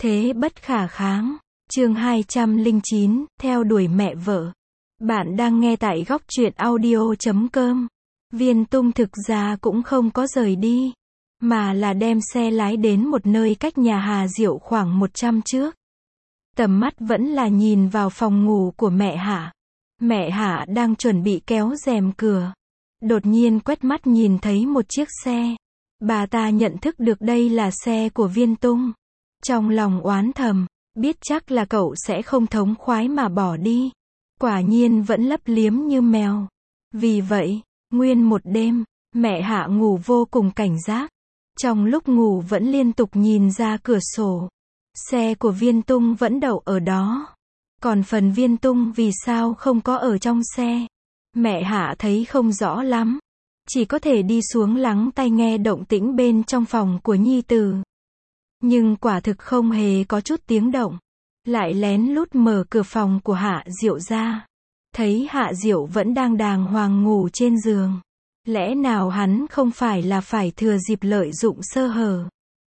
Thế bất khả kháng. Chương 209, theo đuổi mẹ vợ. Bạn đang nghe tại góc truyện audio.com. Viên Tung thực ra cũng không có rời đi, mà là đem xe lái đến một nơi cách nhà Hà Diệu khoảng 100 trước. Tầm mắt vẫn là nhìn vào phòng ngủ của mẹ Hạ. Mẹ Hạ đang chuẩn bị kéo rèm cửa. Đột nhiên quét mắt nhìn thấy một chiếc xe. Bà ta nhận thức được đây là xe của Viên Tung. Trong lòng oán thầm, biết chắc là cậu sẽ không thống khoái mà bỏ đi. Quả nhiên vẫn lấp liếm như mèo. Vì vậy, nguyên một đêm, mẹ Hạ ngủ vô cùng cảnh giác. Trong lúc ngủ vẫn liên tục nhìn ra cửa sổ. Xe của Viên Tung vẫn đậu ở đó. Còn phần Viên Tung vì sao không có ở trong xe, mẹ Hạ thấy không rõ lắm. Chỉ có thể đi xuống lắng tai nghe động tĩnh bên trong phòng của nhi tử. Nhưng quả thực không hề có chút tiếng động. Lại lén lút mở cửa phòng của Hạ Diệu ra. Thấy Hạ Diệu vẫn đang đàng hoàng ngủ trên giường. Lẽ nào hắn không phải là phải thừa dịp lợi dụng sơ hở,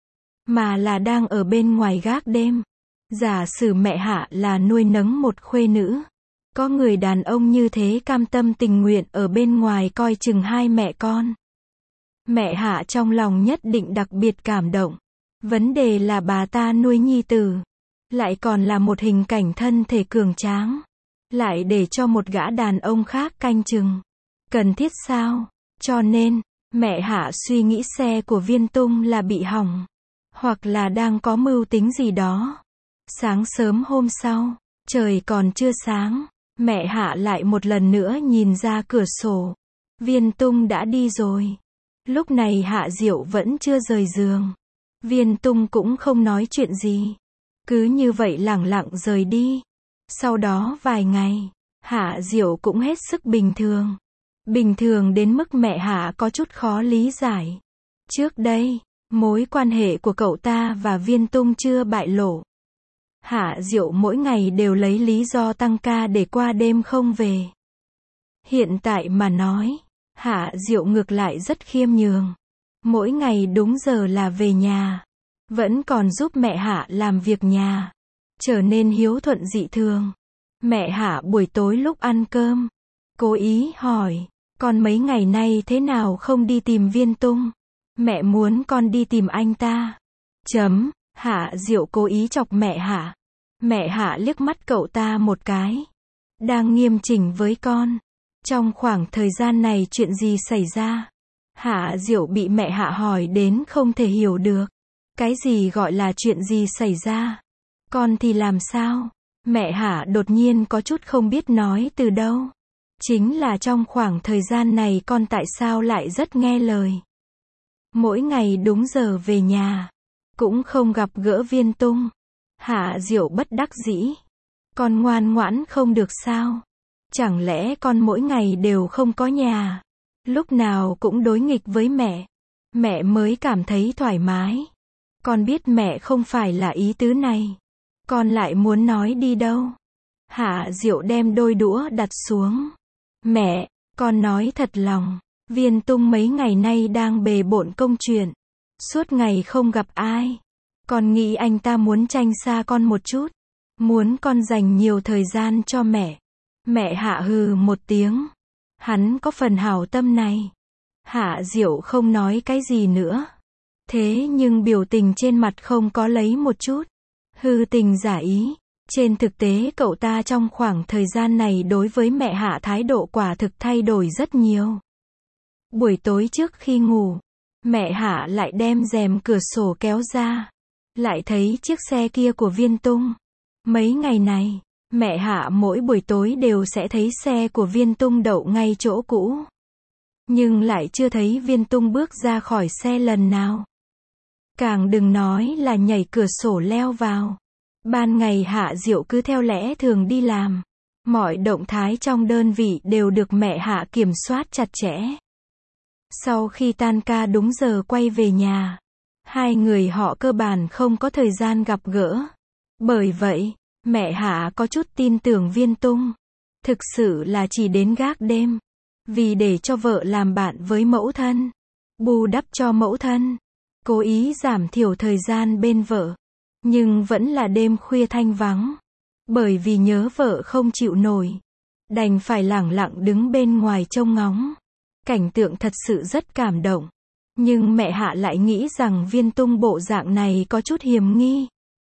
mà là đang ở bên ngoài gác đêm. Giả sử mẹ Hạ là nuôi nấng một khuê nữ, có người đàn ông như thế cam tâm tình nguyện ở bên ngoài coi chừng hai mẹ con, mẹ Hạ trong lòng nhất định đặc biệt cảm động. Vấn đề là bà ta nuôi nhi tử, lại còn là một hình cảnh thân thể cường tráng, lại để cho một gã đàn ông khác canh chừng. Cần thiết sao? Cho nên, mẹ Hạ suy nghĩ xe của Viên Tung là bị hỏng, hoặc là đang có mưu tính gì đó. Sáng sớm hôm sau, trời còn chưa sáng, mẹ Hạ lại một lần nữa nhìn ra cửa sổ. Viên Tung đã đi rồi. Lúc này Hạ Diệu vẫn chưa rời giường. Viên Tung cũng không nói chuyện gì. Cứ như vậy lẳng lặng rời đi. Sau đó vài ngày, Hạ Diệu cũng hết sức bình thường. Bình thường đến mức mẹ Hạ có chút khó lý giải. Trước đây, mối quan hệ của cậu ta và Viên Tung chưa bại lộ. Hạ Diệu mỗi ngày đều lấy lý do tăng ca để qua đêm không về. Hiện tại mà nói, Hạ Diệu ngược lại rất khiêm nhường. Mỗi ngày đúng giờ là về nhà. Vẫn còn giúp mẹ Hạ làm việc nhà. Trở nên hiếu thuận dị thường. Mẹ Hạ buổi tối lúc ăn cơm, cố ý hỏi, con mấy ngày nay thế nào không đi tìm Viên Tung? Mẹ muốn con đi tìm anh ta. Hạ Diệu cố ý chọc mẹ Hạ. Mẹ Hạ liếc mắt cậu ta một cái. Đang nghiêm chỉnh với con. Trong khoảng thời gian này chuyện gì xảy ra? Hạ Diệu bị mẹ Hạ hỏi đến không thể hiểu được. Cái gì gọi là chuyện gì xảy ra? Con thì làm sao? Mẹ Hạ đột nhiên có chút không biết nói từ đâu. Chính là trong khoảng thời gian này con tại sao lại rất nghe lời. Mỗi ngày đúng giờ về nhà. Cũng không gặp gỡ Viên Tung. Hạ Diệu bất đắc dĩ. Con ngoan ngoãn không được sao? Chẳng lẽ con mỗi ngày đều không có nhà? Lúc nào cũng đối nghịch với mẹ. Mẹ mới cảm thấy thoải mái. Con biết mẹ không phải là ý tứ này. Con lại muốn nói đi đâu? Hạ Diệu đem đôi đũa đặt xuống. Mẹ, con nói thật lòng. Viên Tung mấy ngày nay đang bề bộn công chuyện. Suốt ngày không gặp ai. Con nghĩ anh ta muốn tranh xa con một chút. Muốn con dành nhiều thời gian cho mẹ. Mẹ Hạ hừ một tiếng. Hắn có phần hảo tâm này. Hạ Diệu không nói cái gì nữa. Thế nhưng biểu tình trên mặt không có lấy một chút hư tình giả ý. Trên thực tế cậu ta trong khoảng thời gian này đối với mẹ Hạ thái độ quả thực thay đổi rất nhiều. Buổi tối trước khi ngủ, mẹ Hạ lại đem rèm cửa sổ kéo ra. Lại thấy chiếc xe kia của Viên Tung. Mấy ngày này, mẹ Hạ mỗi buổi tối đều sẽ thấy xe của Viên Tung đậu ngay chỗ cũ. Nhưng lại chưa thấy Viên Tung bước ra khỏi xe lần nào. Càng đừng nói là nhảy cửa sổ leo vào. Ban ngày Hạ Diệu cứ theo lẽ thường đi làm. Mọi động thái trong đơn vị đều được mẹ Hạ kiểm soát chặt chẽ. Sau khi tan ca đúng giờ quay về nhà, hai người họ cơ bản không có thời gian gặp gỡ. Bởi vậy, mẹ Hạ có chút tin tưởng Viên Tung. Thực sự là chỉ đến gác đêm. Vì để cho vợ làm bạn với mẫu thân. Bù đắp cho mẫu thân. Cố ý giảm thiểu thời gian bên vợ. Nhưng vẫn là đêm khuya thanh vắng. Bởi vì nhớ vợ không chịu nổi. Đành phải lẳng lặng đứng bên ngoài trông ngóng. Cảnh tượng thật sự rất cảm động. Nhưng mẹ Hạ lại nghĩ rằng Viên Tung bộ dạng này có chút hiềm nghi.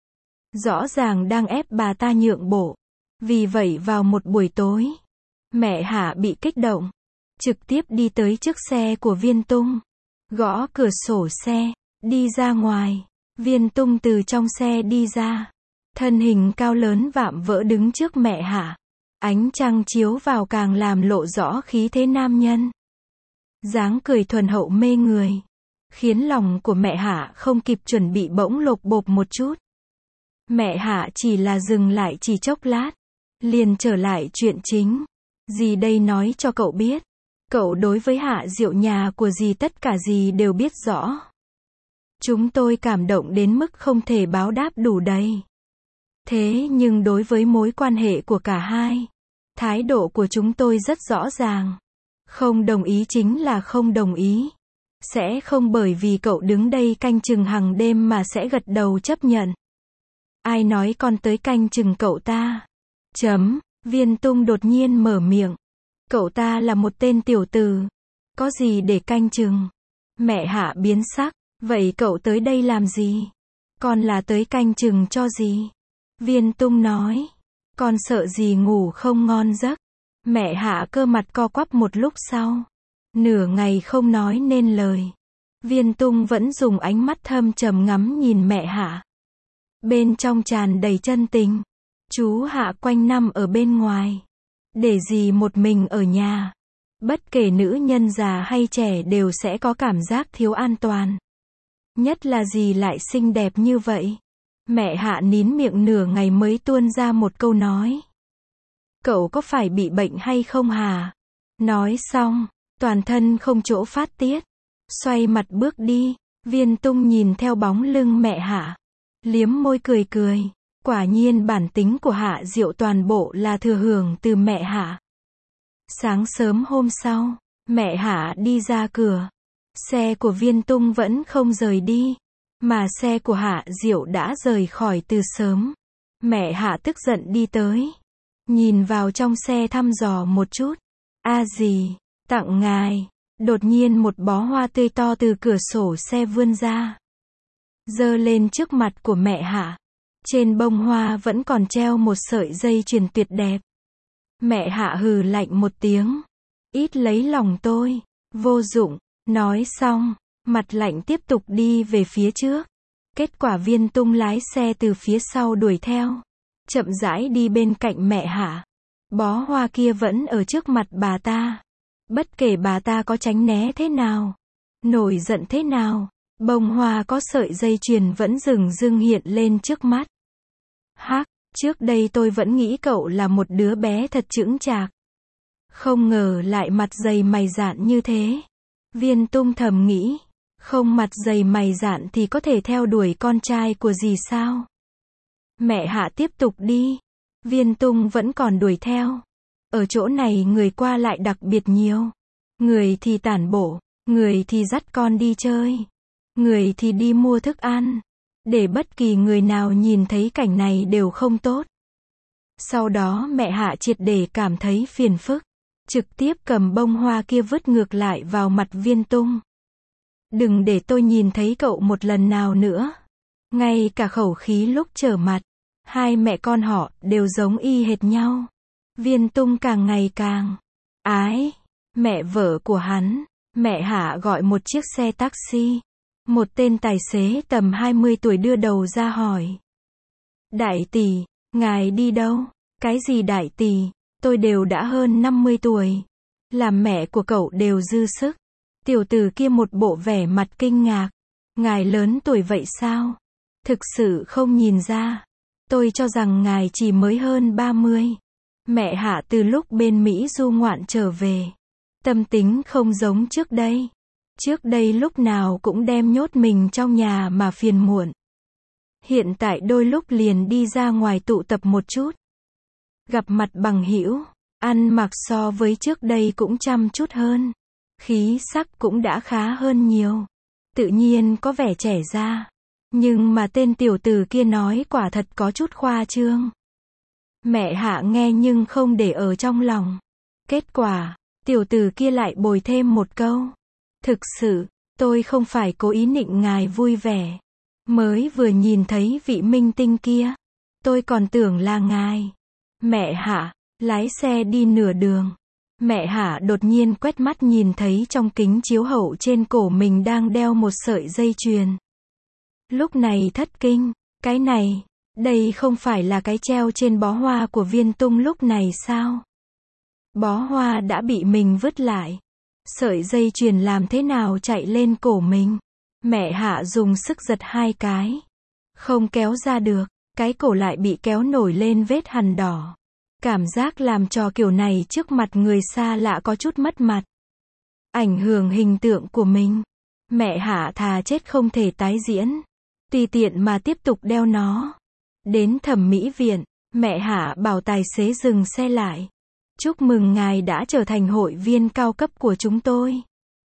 Rõ ràng đang ép bà ta nhượng bộ. Vì vậy vào một buổi tối, mẹ Hạ bị kích động. Trực tiếp đi tới trước xe của Viên Tung. Gõ cửa sổ xe, đi ra ngoài. Viên Tung từ trong xe đi ra. Thân hình cao lớn vạm vỡ đứng trước mẹ Hạ. Ánh trăng chiếu vào càng làm lộ rõ khí thế nam nhân. Dáng cười thuần hậu mê người. Khiến lòng của mẹ Hạ không kịp chuẩn bị bỗng lột bột một chút. Mẹ Hạ chỉ là dừng lại chỉ chốc lát. Liền trở lại chuyện chính. Dì đây nói cho cậu biết. Cậu đối với Hạ Diệu nhà của dì tất cả dì đều biết rõ. Chúng tôi cảm động đến mức không thể báo đáp đủ đầy. Thế nhưng đối với mối quan hệ của cả hai, thái độ của chúng tôi rất rõ ràng. Không đồng ý chính là không đồng ý. Sẽ không bởi vì cậu đứng đây canh chừng hàng đêm mà sẽ gật đầu chấp nhận. Ai nói con tới canh chừng cậu ta? Viên Tung đột nhiên mở miệng. Cậu ta là một tên tiểu tử. Có gì để canh chừng? Mẹ Hạ biến sắc. Vậy cậu tới đây làm gì? Con là tới canh chừng cho gì? Viên Tung nói. Con sợ gì ngủ không ngon giấc. Mẹ Hạ cơ mặt co quắp một lúc sau. Nửa ngày không nói nên lời. Viên Tung vẫn dùng ánh mắt thâm trầm ngắm nhìn mẹ Hạ. Bên trong tràn đầy chân tình. Chú Hạ quanh năm ở bên ngoài. Để gì một mình ở nhà. Bất kể nữ nhân già hay trẻ đều sẽ có cảm giác thiếu an toàn. Nhất là dì lại xinh đẹp như vậy. Mẹ Hạ nín miệng nửa ngày mới tuôn ra một câu nói. Cậu có phải bị bệnh hay không hả? Nói xong, toàn thân không chỗ phát tiết. Xoay mặt bước đi. Viên Tung nhìn theo bóng lưng mẹ Hạ. Liếm môi cười cười. Quả nhiên bản tính của Hạ Diệu toàn bộ là thừa hưởng từ mẹ Hạ. Sáng sớm hôm sau, mẹ Hạ đi ra cửa. Xe của Viên Tung vẫn không rời đi. Mà xe của Hạ Diệu đã rời khỏi từ sớm. Mẹ Hạ tức giận đi tới. Nhìn vào trong xe thăm dò một chút. Dì, tặng ngài. Đột nhiên một bó hoa tươi to từ cửa sổ xe vươn ra. Giơ lên trước mặt của mẹ Hạ. Trên bông hoa vẫn còn treo một sợi dây chuyền tuyệt đẹp. Mẹ Hạ hừ lạnh một tiếng. Ít lấy lòng tôi. Vô dụng. Nói xong, mặt lạnh tiếp tục đi về phía trước. Kết quả Viên Tung lái xe từ phía sau đuổi theo. Chậm rãi đi bên cạnh mẹ Hạ. Bó hoa kia vẫn ở trước mặt bà ta. Bất kể bà ta có tránh né thế nào, nổi giận thế nào, bông hoa có sợi dây chuyền vẫn dừng dưng hiện lên trước mắt. Hắc, trước đây tôi vẫn nghĩ cậu là một đứa bé thật chững chạc. Không ngờ lại mặt dày mày dạn như thế. Viên Tung thầm nghĩ, không mặt dày mày dạn thì có thể theo đuổi con trai của dì sao? Mẹ Hạ tiếp tục đi. Viên Tung vẫn còn đuổi theo. Ở chỗ này người qua lại đặc biệt nhiều. Người thì tản bộ, người thì dắt con đi chơi, người thì đi mua thức ăn. Để bất kỳ người nào nhìn thấy cảnh này đều không tốt. Sau đó mẹ Hạ triệt để cảm thấy phiền phức. Trực tiếp cầm bông hoa kia vứt ngược lại vào mặt Viên Tung. Đừng để tôi nhìn thấy cậu một lần nào nữa. Ngay cả khẩu khí lúc trở mặt. Hai mẹ con họ đều giống y hệt nhau. Viên Tung càng ngày càng ái mẹ vợ của hắn. Mẹ Hạ gọi một chiếc xe taxi. Một tên tài xế tầm 20 tuổi đưa đầu ra hỏi. Đại tỷ, ngài đi đâu? Cái gì đại tỷ? Tôi đều đã hơn 50 tuổi. Làm mẹ của cậu đều dư sức. Tiểu tử kia một bộ vẻ mặt kinh ngạc. Ngài lớn tuổi vậy sao? Thực sự không nhìn ra. Tôi cho rằng ngài chỉ mới hơn 30. Mẹ Hạ từ lúc bên Mỹ du ngoạn trở về. Tâm tính không giống trước đây. Trước đây lúc nào cũng đem nhốt mình trong nhà mà phiền muộn. Hiện tại đôi lúc liền đi ra ngoài tụ tập một chút. Gặp mặt bằng hữu, ăn mặc so với trước đây cũng chăm chút hơn. Khí sắc cũng đã khá hơn nhiều. Tự nhiên có vẻ trẻ ra. Nhưng mà tên tiểu tử kia nói quả thật có chút khoa trương. Mẹ Hạ nghe nhưng không để ở trong lòng. Kết quả, tiểu tử kia lại bồi thêm một câu. Thực sự, tôi không phải cố ý nịnh ngài vui vẻ. Mới vừa nhìn thấy vị minh tinh kia, tôi còn tưởng là ngài. Mẹ Hạ, lái xe đi nửa đường. Mẹ Hạ đột nhiên quét mắt nhìn thấy trong kính chiếu hậu trên cổ mình đang đeo một sợi dây chuyền. Lúc này thất kinh, cái này, đây không phải là cái treo trên bó hoa của Viên Tung lúc này sao? Bó hoa đã bị mình vứt lại. Sợi dây chuyền làm thế nào chạy lên cổ mình? Mẹ Hạ dùng sức giật hai cái. Không kéo ra được, cái cổ lại bị kéo nổi lên vết hằn đỏ. Cảm giác làm trò kiểu này trước mặt người xa lạ có chút mất mặt. Ảnh hưởng hình tượng của mình. Mẹ Hạ thà chết không thể tái diễn. Tùy tiện mà tiếp tục đeo nó. Đến thẩm mỹ viện, mẹ Hạ bảo tài xế dừng xe lại. Chúc mừng ngài đã trở thành hội viên cao cấp của chúng tôi.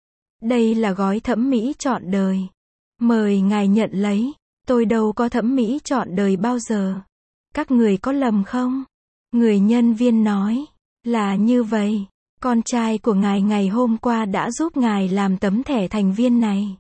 Đây là gói thẩm mỹ trọn đời. Mời ngài nhận lấy. Tôi đâu có thẩm mỹ trọn đời bao giờ. Các người có lầm không? Người nhân viên nói. Là như vậy. Con trai của ngài ngày hôm qua đã giúp ngài làm tấm thẻ thành viên này.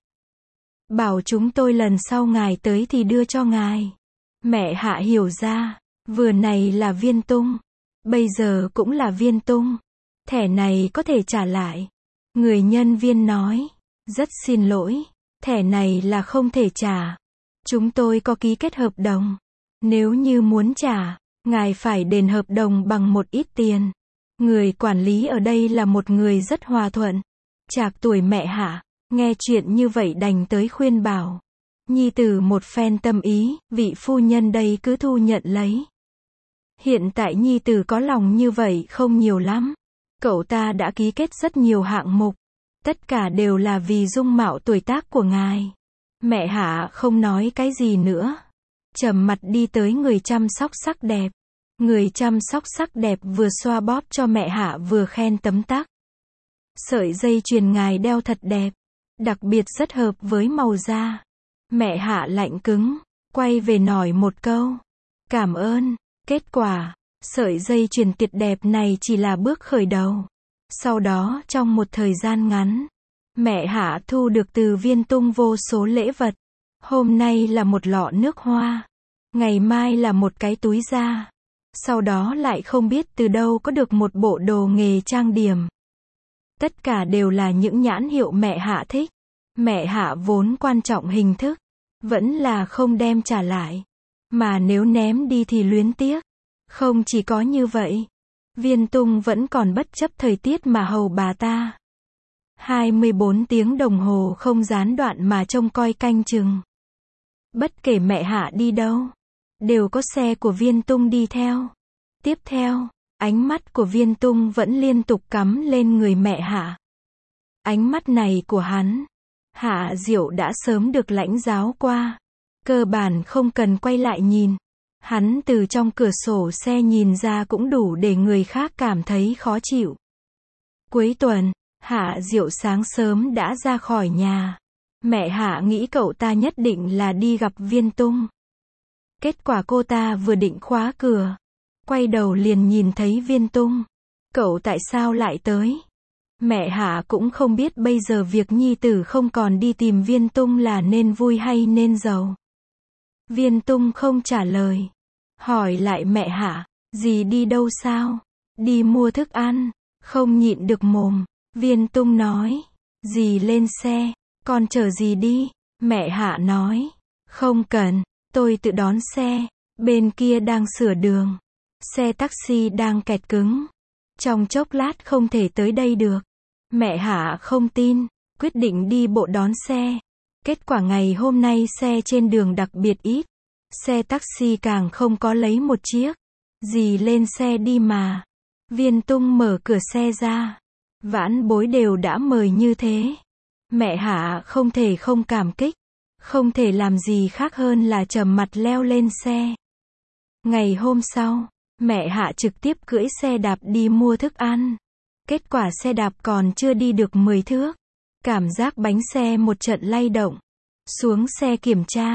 Bảo chúng tôi lần sau ngài tới thì đưa cho ngài. Mẹ Hạ hiểu ra. Vừa này là Viên Tung. Bây giờ cũng là Viên Tung. Thẻ này có thể trả lại. Người nhân viên nói. Rất xin lỗi. Thẻ này là không thể trả. Chúng tôi có ký kết hợp đồng. Nếu như muốn trả, ngài phải đền hợp đồng bằng một ít tiền. Người quản lý ở đây là một người rất hòa thuận. Trạc tuổi mẹ Hạ, nghe chuyện như vậy đành tới khuyên bảo. Nhi tử một phen tâm ý, vị phu nhân đây cứ thu nhận lấy. Hiện tại nhi tử có lòng như vậy không nhiều lắm. Cậu ta đã ký kết rất nhiều hạng mục. Tất cả đều là vì dung mạo tuổi tác của ngài. Mẹ Hạ không nói cái gì nữa. Trầm mặt đi tới người chăm sóc sắc đẹp. Người chăm sóc sắc đẹp vừa xoa bóp cho mẹ Hạ vừa khen tấm tắc. Sợi dây chuyền ngài đeo thật đẹp. Đặc biệt rất hợp với màu da. Mẹ Hạ lạnh cứng. Quay về nói một câu. Cảm ơn. Kết quả, sợi dây chuyền tuyệt đẹp này chỉ là bước khởi đầu. Sau đó trong một thời gian ngắn, mẹ Hạ thu được từ Viên Tung vô số lễ vật. Hôm nay là một lọ nước hoa. Ngày mai là một cái túi da. Sau đó lại không biết từ đâu có được một bộ đồ nghề trang điểm. Tất cả đều là những nhãn hiệu mẹ Hạ thích. Mẹ Hạ vốn quan trọng hình thức. Vẫn là không đem trả lại. Mà nếu ném đi thì luyến tiếc. Không chỉ có như vậy. Viên Tung vẫn còn bất chấp thời tiết mà hầu bà ta. 24 tiếng đồng hồ không gián đoạn mà trông coi canh chừng. Bất kể mẹ Hạ đi đâu, đều có xe của Viên Tung đi theo. Tiếp theo, ánh mắt của Viên Tung vẫn liên tục cắm lên người mẹ Hạ. Ánh mắt này của hắn, Hạ Diệu đã sớm được lãnh giáo qua. Cơ bản không cần quay lại nhìn. Hắn từ trong cửa sổ xe nhìn ra cũng đủ để người khác cảm thấy khó chịu. Cuối tuần, Hạ Diệu sáng sớm đã ra khỏi nhà. Mẹ Hạ nghĩ cậu ta nhất định là đi gặp Viên Tung. Kết quả cô ta vừa định khóa cửa, quay đầu liền nhìn thấy Viên Tung. Cậu tại sao lại tới? Mẹ Hạ cũng không biết bây giờ việc nhi tử không còn đi tìm Viên Tung là nên vui hay nên giàu. Viên Tung không trả lời. Hỏi lại mẹ Hạ, dì đi đâu sao? Đi mua thức ăn. Không nhịn được mồm. Viên Tung nói, dì lên xe, con chở dì đi. Mẹ Hạ nói, không cần, tôi tự đón xe. Bên kia đang sửa đường. Xe taxi đang kẹt cứng. Trong chốc lát không thể tới đây được. Mẹ Hạ không tin, quyết định đi bộ đón xe. Kết quả ngày hôm nay xe trên đường đặc biệt ít. Xe taxi càng không có lấy một chiếc. Dì lên xe đi mà. Viên Tung mở cửa xe ra. Vãn bối đều đã mời như thế. Mẹ Hạ không thể không cảm kích. Không thể làm gì khác hơn là trầm mặt leo lên xe. Ngày hôm sau, mẹ Hạ trực tiếp cưỡi xe đạp đi mua thức ăn. Kết quả xe đạp còn chưa đi được 10 thước. Cảm giác bánh xe một trận lay động. Xuống xe kiểm tra.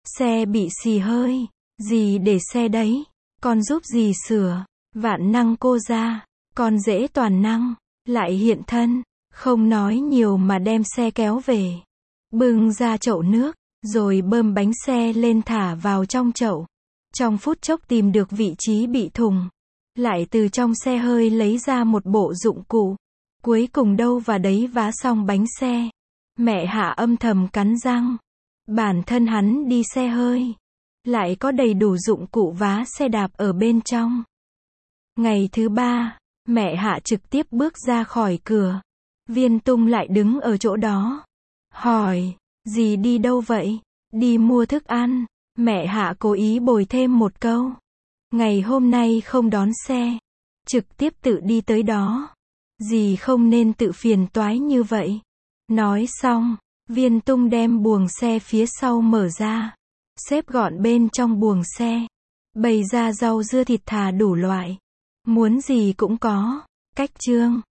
Xe bị xì hơi. Dì để xe đấy. Con giúp dì sửa. Vạn năng cô ra. Con dễ toàn năng. Lại hiện thân. Không nói nhiều mà đem xe kéo về. Bưng ra chậu nước. Rồi bơm bánh xe lên thả vào trong chậu. Trong phút chốc tìm được vị trí bị thùng. Lại từ trong xe hơi lấy ra một bộ dụng cụ. Cuối cùng đâu vào đấy vá xong bánh xe. Mẹ Hạ âm thầm cắn răng. Bản thân hắn đi xe hơi. Lại có đầy đủ dụng cụ vá xe đạp ở bên trong. Ngày thứ 3, mẹ Hạ trực tiếp bước ra khỏi cửa. Viên Tung lại đứng ở chỗ đó. Hỏi, dì đi đâu vậy? Đi mua thức ăn. Mẹ Hạ cố ý bồi thêm một câu. Ngày hôm nay không đón xe. Trực tiếp tự đi tới đó. Dì không nên tự phiền toái như vậy. Nói xong, Viên Tung đem buồng xe phía sau mở ra. Xếp gọn bên trong buồng xe. Bày ra rau dưa thịt thà đủ loại. Muốn gì cũng có. Cách trương.